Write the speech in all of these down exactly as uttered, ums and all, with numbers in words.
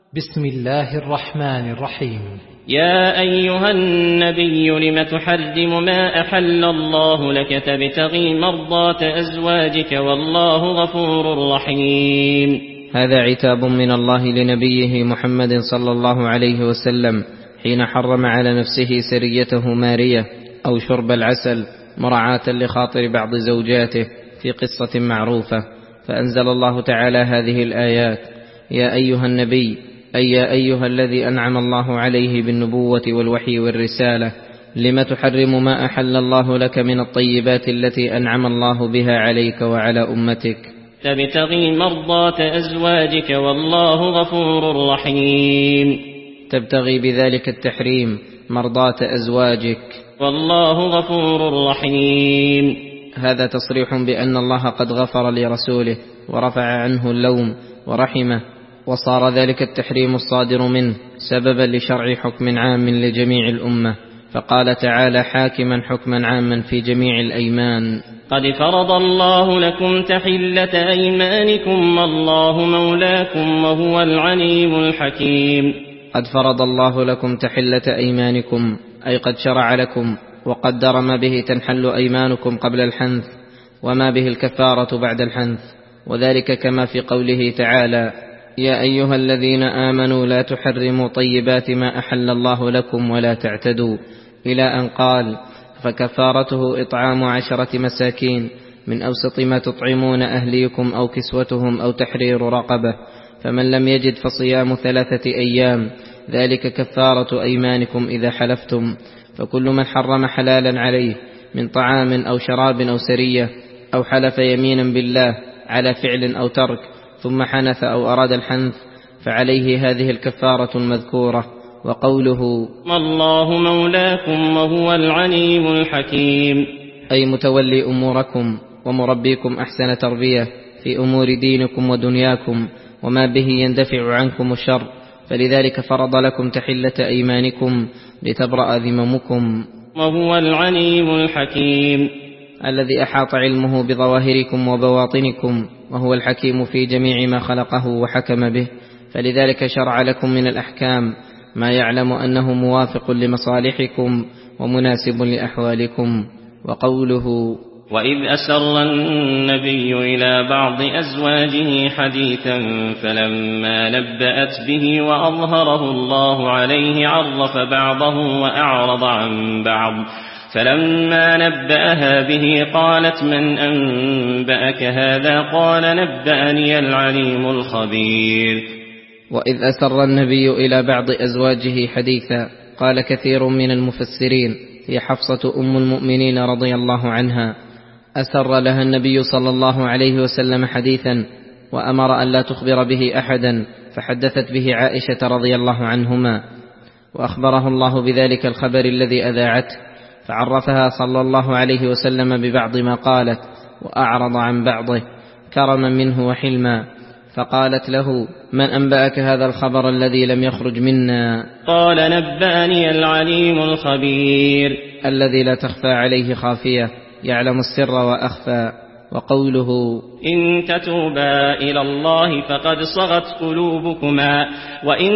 بسم الله الرحمن الرحيم. يا أيها النبي لم تحرم ما أحل الله لك تبتغي مرضات أزواجك والله غفور رحيم. هذا عتاب من الله لنبيه محمد صلى الله عليه وسلم حين حرم على نفسه سريته مارية أو شرب العسل مراعاة لخاطر بعض زوجاته في قصة معروفة، فأنزل الله تعالى هذه الآيات: يا أيها النبي، أي يا أيها الذي أنعم الله عليه بالنبوة والوحي والرسالة، لم تحرم ما أحل الله لك من الطيبات التي أنعم الله بها عليك وعلى أمتك تبتغي مرضات أزواجك والله غفور رحيم. تبتغي بذلك التحريم مرضاة أزواجك والله غفور رحيم. هذا تصريح بأن الله قد غفر لرسوله ورفع عنه اللوم ورحمه، وصار ذلك التحريم الصادر منه سببا لشرع حكم عام لجميع الأمة، فقال تعالى حاكما حكما عاما في جميع الأيمان: قد فرض الله لكم تحلة أيمانكم والله مولاكم وهو العليم الحكيم. قد فرض الله لكم تحلة أيمانكم، أي قد شرع لكم وقدر ما به تنحل أيمانكم قبل الحنث وما به الكفارة بعد الحنث، وذلك كما في قوله تعالى: يا أيها الذين آمنوا لا تحرموا طيبات ما أحل الله لكم ولا تعتدوا، إلى أن قال: فكفارته إطعام عشرة مساكين من أوسط ما تطعمون أهليكم أو كسوتهم أو تحرير رقبة، فمن لم يجد فصيام ثلاثة أيام، ذلك كفارة أيمانكم إذا حلفتم. فكل من حرم حلالا عليه من طعام أو شراب أو سرية أو حلف يمينا بالله على فعل أو ترك ثم حنث أو أراد الحنث فعليه هذه الكفارة المذكورة. وقوله: والله مولاكم وهو العليم الحكيم، أي متولي أموركم ومربيكم أحسن تربية في أمور دينكم ودنياكم وما به يندفع عنكم الشر، فلذلك فرض لكم تحلة أيمانكم لتبرأ ذممكم. وهو العليم الحكيم، الذي أحاط علمه بظواهركم وبواطنكم، وهو الحكيم في جميع ما خلقه وحكم به، فلذلك شرع لكم من الأحكام ما يعلم أنه موافق لمصالحكم ومناسب لأحوالكم. وقوله: وإذ أسر النبي إلى بعض أزواجه حديثا فلما نبأت به وأظهره الله عليه عرف بعضه وأعرض عن بعض، فلما نبأها به قالت: من أنبأك هذا؟ قال: نبأني العليم الخبير. وإذ أسر النبي إلى بعض أزواجه حديثا، قال كثير من المفسرين هي حفصة أم المؤمنين رضي الله عنها، أسر لها النبي صلى الله عليه وسلم حديثا وأمر أن لا تخبر به أحدا، فحدثت به عائشة رضي الله عنهما، وأخبره الله بذلك الخبر الذي أذاعته، فعرفها صلى الله عليه وسلم ببعض ما قالت وأعرض عن بعضه كرما منه وحلما، فقالت له: من أنبأك هذا الخبر الذي لم يخرج منا؟ قال: نبأني العليم الخبير، الذي لا تخفى عليه خافية، يعلم السر وأخفى. وقوله: إن تتوبا إلى الله فقد صغت قلوبكما وإن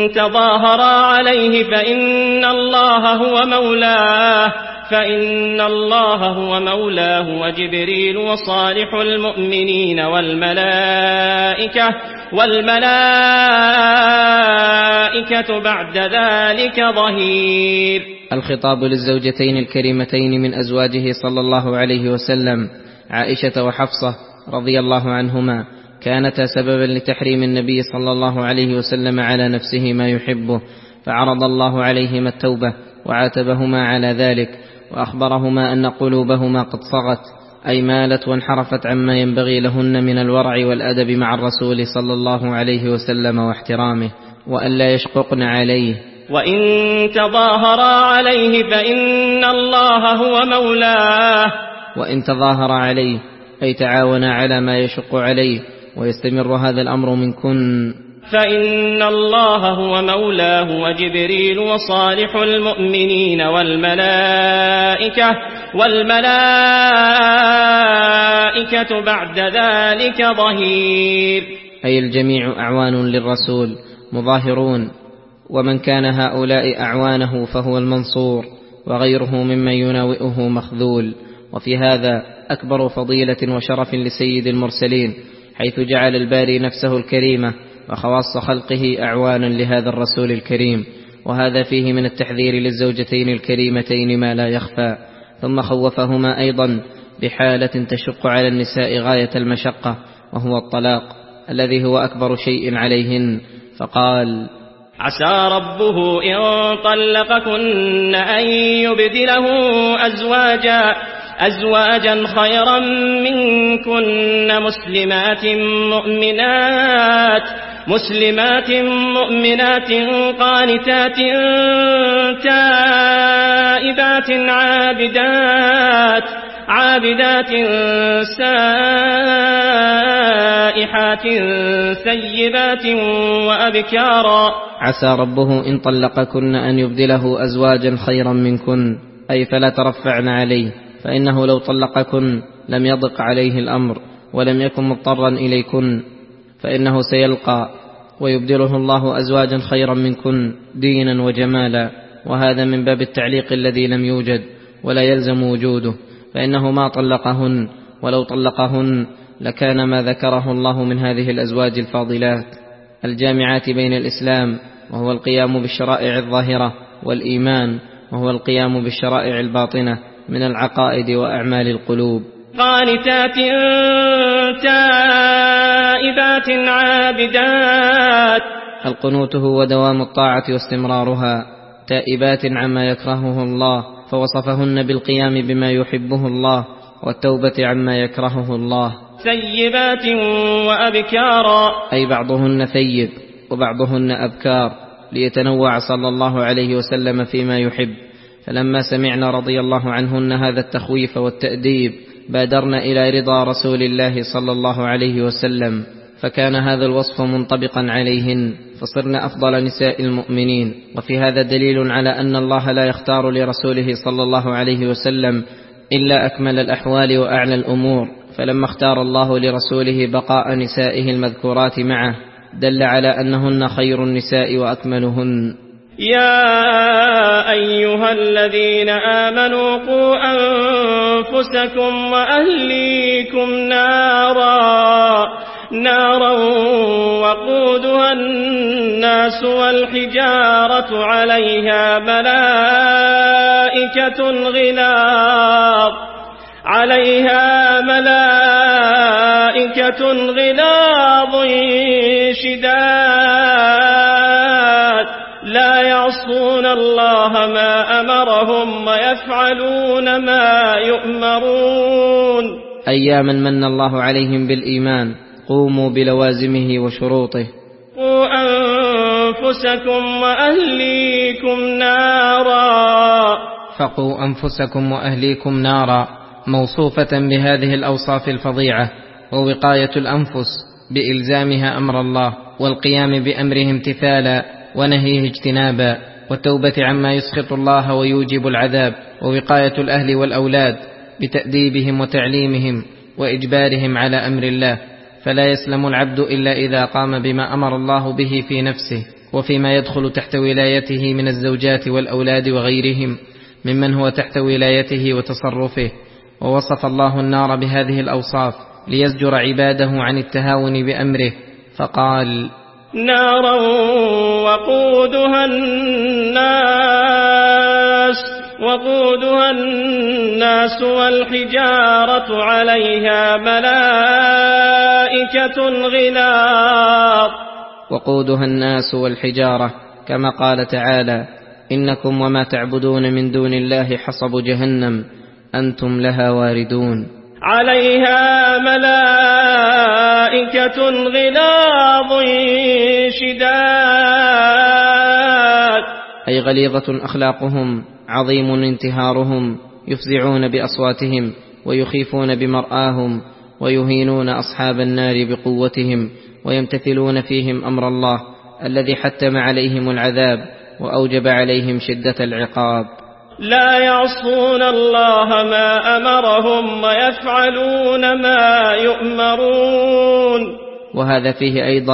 تظاهرا عليه فإن الله هو مولاه فإن الله هو مولاه وجبريل وصالح المؤمنين والملائكة والملائكة بعد ذلك ظهير. الخطاب للزوجتين الكريمتين من أزواجه صلى الله عليه وسلم عائشة وحفصة رضي الله عنهما، كانتا سببا لتحريم النبي صلى الله عليه وسلم على نفسه ما يحبه، فعرض الله عليهما التوبة وعاتبهما على ذلك، وأخبرهما أن قلوبهما قد صغت، أي مالت وانحرفت عما ينبغي لهن من الورع والأدب مع الرسول صلى الله عليه وسلم واحترامه، وأن لا يشققن عليه. وإن تظاهرا عليه فإن الله هو مولاه. وإن تظاهر عليه أي تعاون على ما يشق عليه ويستمر هذا الأمر منكن، فإن الله هو مولاه وجبريل وصالح المؤمنين والملائكة والملائكة بعد ذلك ظهير، أي الجميع أعوان للرسول مظاهرون، ومن كان هؤلاء أعوانه فهو المنصور، وغيره ممن يناوئه مخذول. وفي هذا أكبر فضيلة وشرف لسيد المرسلين، حيث جعل الباري نفسه الكريمة وخواص خلقه أعوانا لهذا الرسول الكريم، وهذا فيه من التحذير للزوجتين الكريمتين ما لا يخفى. ثم خوفهما أيضا بحالة تشق على النساء غاية المشقة، وهو الطلاق الذي هو أكبر شيء عليهن، فقال: عسى ربه إن طلقكن أن يبدله أزواجا أزواجا خيرا منكن مسلمات مؤمنات مسلمات مؤمنات قانتات تائبات عابدات عابدات سائحات ثيبات وأبكارا. عسى ربه إن طلقكن أن يبدله أزواجا خيرا منكن، أي فلا ترفعن عليه، فإنه لو طلقكن لم يضق عليه الأمر ولم يكن مضطرا إليكن، فإنه سيلقى ويبدله الله أزواجا خيرا منكن دينا وجمالا، وهذا من باب التعليق الذي لم يوجد ولا يلزم وجوده، فإنه ما طلقهن، ولو طلقهن لكان ما ذكره الله من هذه الأزواج الفاضلات الجامعات بين الإسلام، وهو القيام بالشرائع الظاهرة، والإيمان، وهو القيام بالشرائع الباطنة من العقائد وأعمال القلوب. قانتات تائبات عابدات. القنوت هو دوام الطاعة واستمرارها، تائبات عما يكرهه الله، فوصفهن بالقيام بما يحبه الله والتوبة عما يكرهه الله. ثيبات وأبكارا، أي بعضهن ثيب وبعضهن أبكار، ليتنوع صلى الله عليه وسلم فيما يحب. فلما سمعنا رضي الله عنهن هذا التخويف والتأديب بادرنا إلى رضا رسول الله صلى الله عليه وسلم، فكان هذا الوصف منطبقا عليهن، فصرن أفضل نساء المؤمنين. وفي هذا دليل على أن الله لا يختار لرسوله صلى الله عليه وسلم إلا أكمل الأحوال وأعلى الأمور، فلما اختار الله لرسوله بقاء نسائه المذكورات معه دل على أنهن خير النساء وأكملهن. يا أيها الذين آمنوا قوا أنفسكم وأهليكم نارا نارا وقودها الناس والحجارة عليها ملائكة غلاظ عليها ملائكة غلاظ شداد لا يعصون الله ما أمرهم ويفعلون ما يؤمرون. أياما من الله عليهم بالإيمان، قوموا بلوازمه وشروطه. قوا أنفسكم وأهليكم نارا. فقوا أنفسكم وأهليكم نارا موصوفة بهذه الأوصاف الفظيعة، ووقاية الأنفس بإلزامها أمر الله والقيام بأمره امتثالا ونهيه اجتنابا، والتوبة عما يسخط الله ويوجب العذاب، ووقاية الأهل والأولاد بتأديبهم وتعليمهم وإجبارهم على أمر الله. فلا يسلم العبد إلا إذا قام بما أمر الله به في نفسه وفيما يدخل تحت ولايته من الزوجات والأولاد وغيرهم ممن هو تحت ولايته وتصرفه. ووصف الله النار بهذه الأوصاف ليزجر عباده عن التهاون بأمره، فقال: نارا وقودها الناس وقودها الناس والحجارة عليها ملائكة غلاظ. وقودها الناس والحجارة، كما قال تعالى: إنكم وما تعبدون من دون الله حصب جهنم أنتم لها واردون. عليها ملائكة غلاظ شداد، أي غليظة أخلاقهم، عظيم انتهارهم، يفزعون بأصواتهم ويخيفون بمرآهم، ويهينون أصحاب النار بقوتهم، ويمتثلون فيهم أمر الله الذي حتم عليهم العذاب وأوجب عليهم شدة العقاب. لا يعصون الله ما أمرهم ويفعلون ما يؤمرون. وهذا فيه أيضا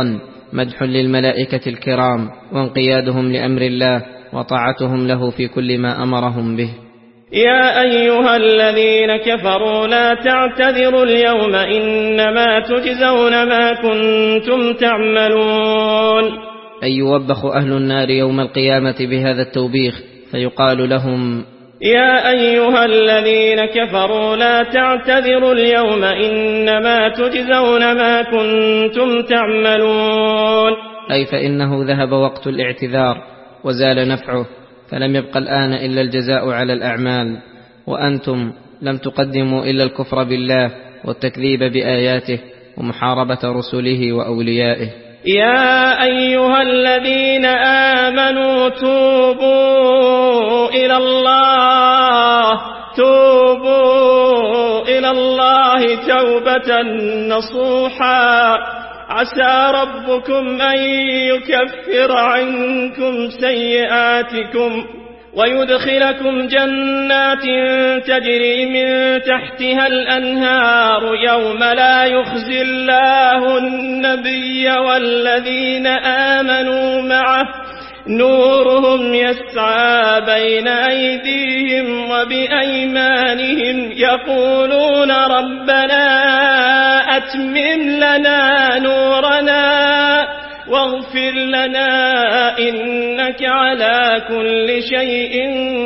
مدح للملائكة الكرام وانقيادهم لأمر الله وطاعتهم له في كل ما أمرهم به. يا أيها الذين كفروا لا تعتذروا اليوم إنما تجزون ما كنتم تعملون. أي يوبخ أهل النار يوم القيامة بهذا التوبيخ فيقال لهم: يا أيها الذين كفروا لا تعتذروا اليوم إنما تجزون ما كنتم تعملون. أي فإنه ذهب وقت الاعتذار وزال نفعه، فلم يبق الآن إلا الجزاء على الأعمال، وأنتم لم تقدموا إلا الكفر بالله والتكذيب بآياته ومحاربة رسله وأوليائه. يا أيها الذين آمنوا توبوا إلى الله توبوا إلى الله توبة نصوحا عسى ربكم أن يكفر عنكم سيئاتكم ويدخلكم جنات تجري من تحتها الأنهار يوم لا يخزي الله النبي والذين آمنوا معه نورهم يسعى بين أيديهم وبأيمانهم يقولون ربنا أتمم لنا نورنا واغفر لنا إنك على كل شيء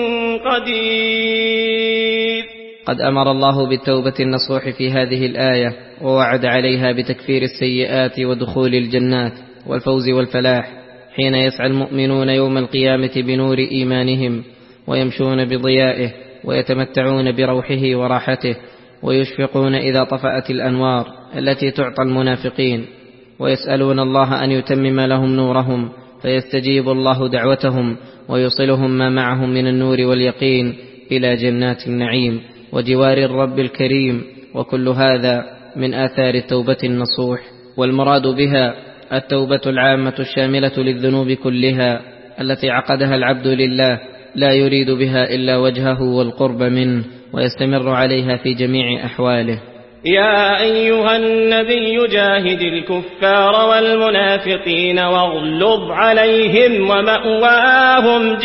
قدير. قد أمر الله بالتوبة النصوح في هذه الآية ووعد عليها بتكفير السيئات ودخول الجنات والفوز والفلاح، حين يسعى المؤمنون يوم القيامة بنور إيمانهم ويمشون بضيائه ويتمتعون بروحه وراحته، ويشفقون إذا طفأت الأنوار التي تعطى المنافقين، ويسألون الله أن يتمم لهم نورهم فيستجيب الله دعوتهم ويوصلهم ما معهم من النور واليقين إلى جنات النعيم وجوار الرب الكريم. وكل هذا من آثار التوبة النصوح، والمراد بها التوبة العامة الشاملة للذنوب كلها التي عقدها العبد لله لا يريد بها إلا وجهه والقرب منه، ويستمر عليها في جميع أحواله. يا أيها النبي جاهد الكفار والمنافقين واغلظ عليهم ومأواهم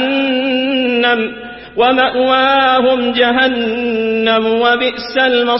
جهنم ومأواهم جهنم وبئس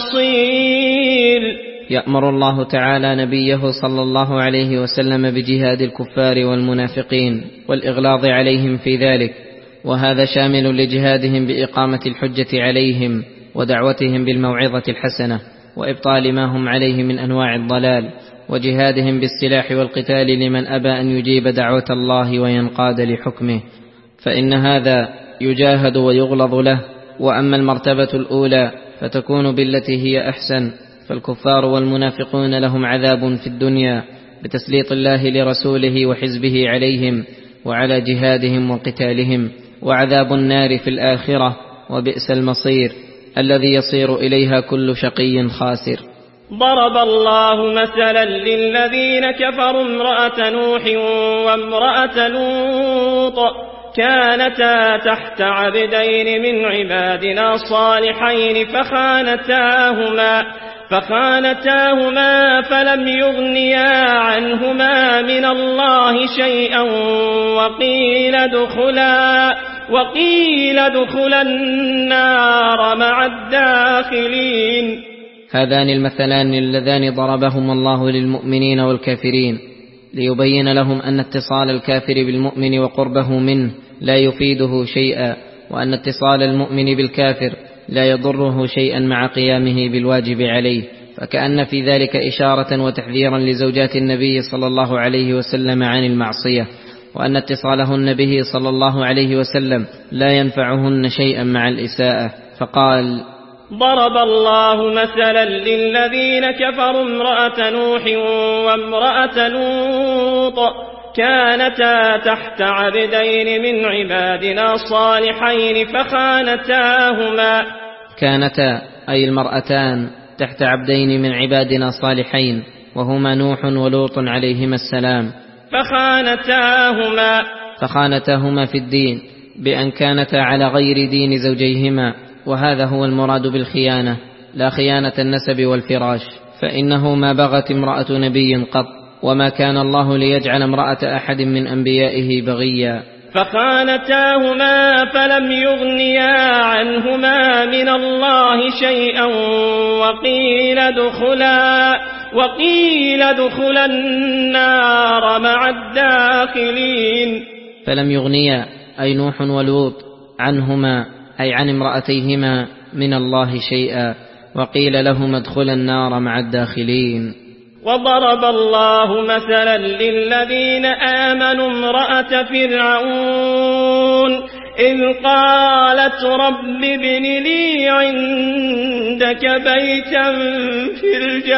المصير. يأمر الله تعالى نبيه صلى الله عليه وسلم بجهاد الكفار والمنافقين والإغلاظ عليهم في ذلك، وهذا شامل لجهادهم بإقامة الحجة عليهم ودعوتهم بالموعظة الحسنة وإبطال ما هم عليه من أنواع الضلال، وجهادهم بالسلاح والقتال لمن أبى أن يجيب دعوة الله وينقاد لحكمه، فإن هذا يجاهد ويغلظ له. وأما المرتبة الأولى فتكون بالتي هي أحسن، فالكفار والمنافقون لهم عذاب في الدنيا بتسليط الله لرسوله وحزبه عليهم وعلى جهادهم وقتالهم، وعذاب النار في الآخرة وبئس المصير الذي يصير إليها كل شقي خاسر. ضرب الله مثلا للذين كفروا امرأة نوح وامرأة لوط كانتا تحت عبدين من عبادنا صالحين فخانتاهما فخانتاهما فلم يغنيا عنهما من الله شيئا وقيل ادخلا وقيل ادخلا النار مع الداخلين. هذان المثلان اللذان ضربهما الله للمؤمنين والكافرين ليبين لهم أن اتصال الكافر بالمؤمن وقربه منه لا يفيده شيئا، وأن اتصال المؤمن بالكافر لا يضره شيئا مع قيامه بالواجب عليه، فكأن في ذلك إشارة وتحذيرا لزوجات النبي صلى الله عليه وسلم عن المعصية، وأن اتصالهن به صلى الله عليه وسلم لا ينفعهن شيئا مع الإساءة. فقال: ضرب الله مثلا للذين كفروا امرأة نوح وامرأة لوط كانتا تحت عبدين من عبادنا صالحين فخانتاهما. كانتا أي المرأتان تحت عبدين من عبادنا صالحين وهما نوح ولوط عليهما السلام. فخانتاهما فخانتاهما في الدين بأن كانتا على غير دين زوجيهما، وهذا هو المراد بالخيانة، لا خيانة النسب والفراش، فإنه ما بغت امرأة نبي قط وما كان الله ليجعل امرأة أحد من أنبيائه بغيا. فخانتاهما فلم يغنيا عنهما من الله شيئا وقيل ادخلا وقيل ادخلا النار مع الداخلين. فلم يغنيا أي نوح ولوط عنهما أي عن امرأتيهما من الله شيئا، وقيل لهما ادخلا النار مع الداخلين. وضرب الله مثلا للذين آمنوا امرأة فرعون إذ قالت رب ابن لي عندك بيتا في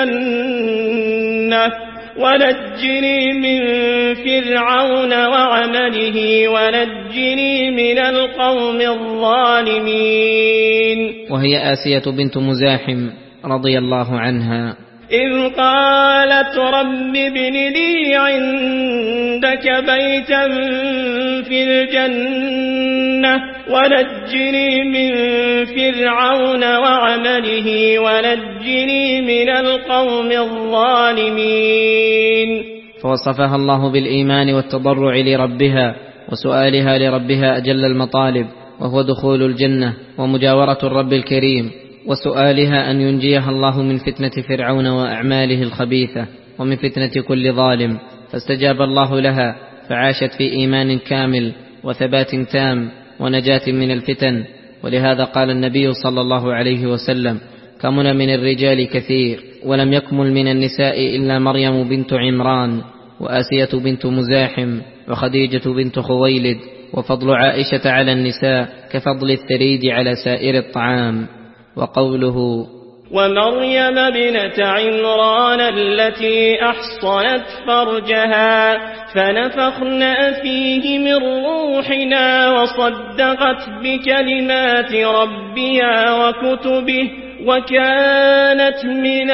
الجنة ونجني من فرعون وعمله ونجني من القوم الظالمين. وهي آسية بنت مزاحم رضي الله عنها. إذ قالت رب ابن لي عندك بيتا في الجنة ونجني من فرعون وعمله ونجني من القوم الظالمين. فوصفها الله بالإيمان والتضرع لربها وسؤالها لربها أجل المطالب، وهو دخول الجنة ومجاورة الرب الكريم، وسؤالها أن ينجيها الله من فتنة فرعون وأعماله الخبيثة ومن فتنة كل ظالم، فاستجاب الله لها فعاشت في إيمان كامل وثبات تام ونجاة من الفتن. ولهذا قال النبي صلى الله عليه وسلم: كمل من الرجال كثير ولم يكمل من النساء إلا مريم بنت عمران وآسية بنت مزاحم وخديجة بنت خويلد، وفضل عائشة على النساء كفضل الثريد على سائر الطعام. وقوله: ومريم ابنة عمران التي أحصنت فرجها فنفخنا فيه من روحنا وصدقت بكلمات ربها وكتبه وكانت من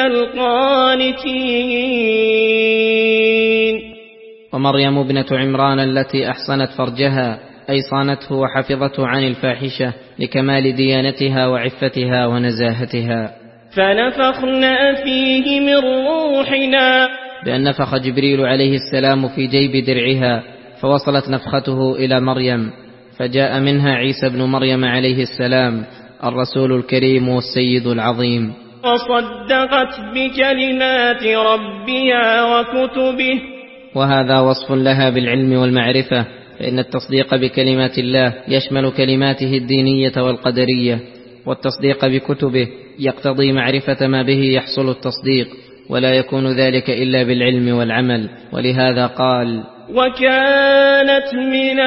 القانتين. ومريم ابنة عمران التي أحصنت فرجها أي صانته وحفظته عن الفاحشة لكمال ديانتها وعفتها ونزاهتها. فنفخنا فيه من روحنا بأن نفخ جبريل عليه السلام في جيب درعها فوصلت نفخته إلى مريم، فجاء منها عيسى بن مريم عليه السلام الرسول الكريم والسيد العظيم. وصدقت بكلمات ربها وكتبه. وهذا وصف لها بالعلم والمعرفة، فإن التصديق بكلمات الله يشمل كلماته الدينية والقدرية، والتصديق بكتبه يقتضي معرفة ما به يحصل التصديق، ولا يكون ذلك إلا بالعلم والعمل. ولهذا قال: وكانت من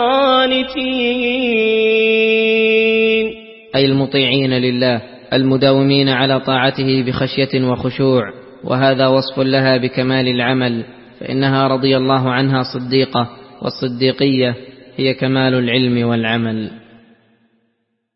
القانتين، أي المطيعين لله المداومين على طاعته بخشية وخشوع. وهذا وصف لها بكمال العمل، فإنها رضي الله عنها صديقة، والصديقية هي كمال العلم والعمل.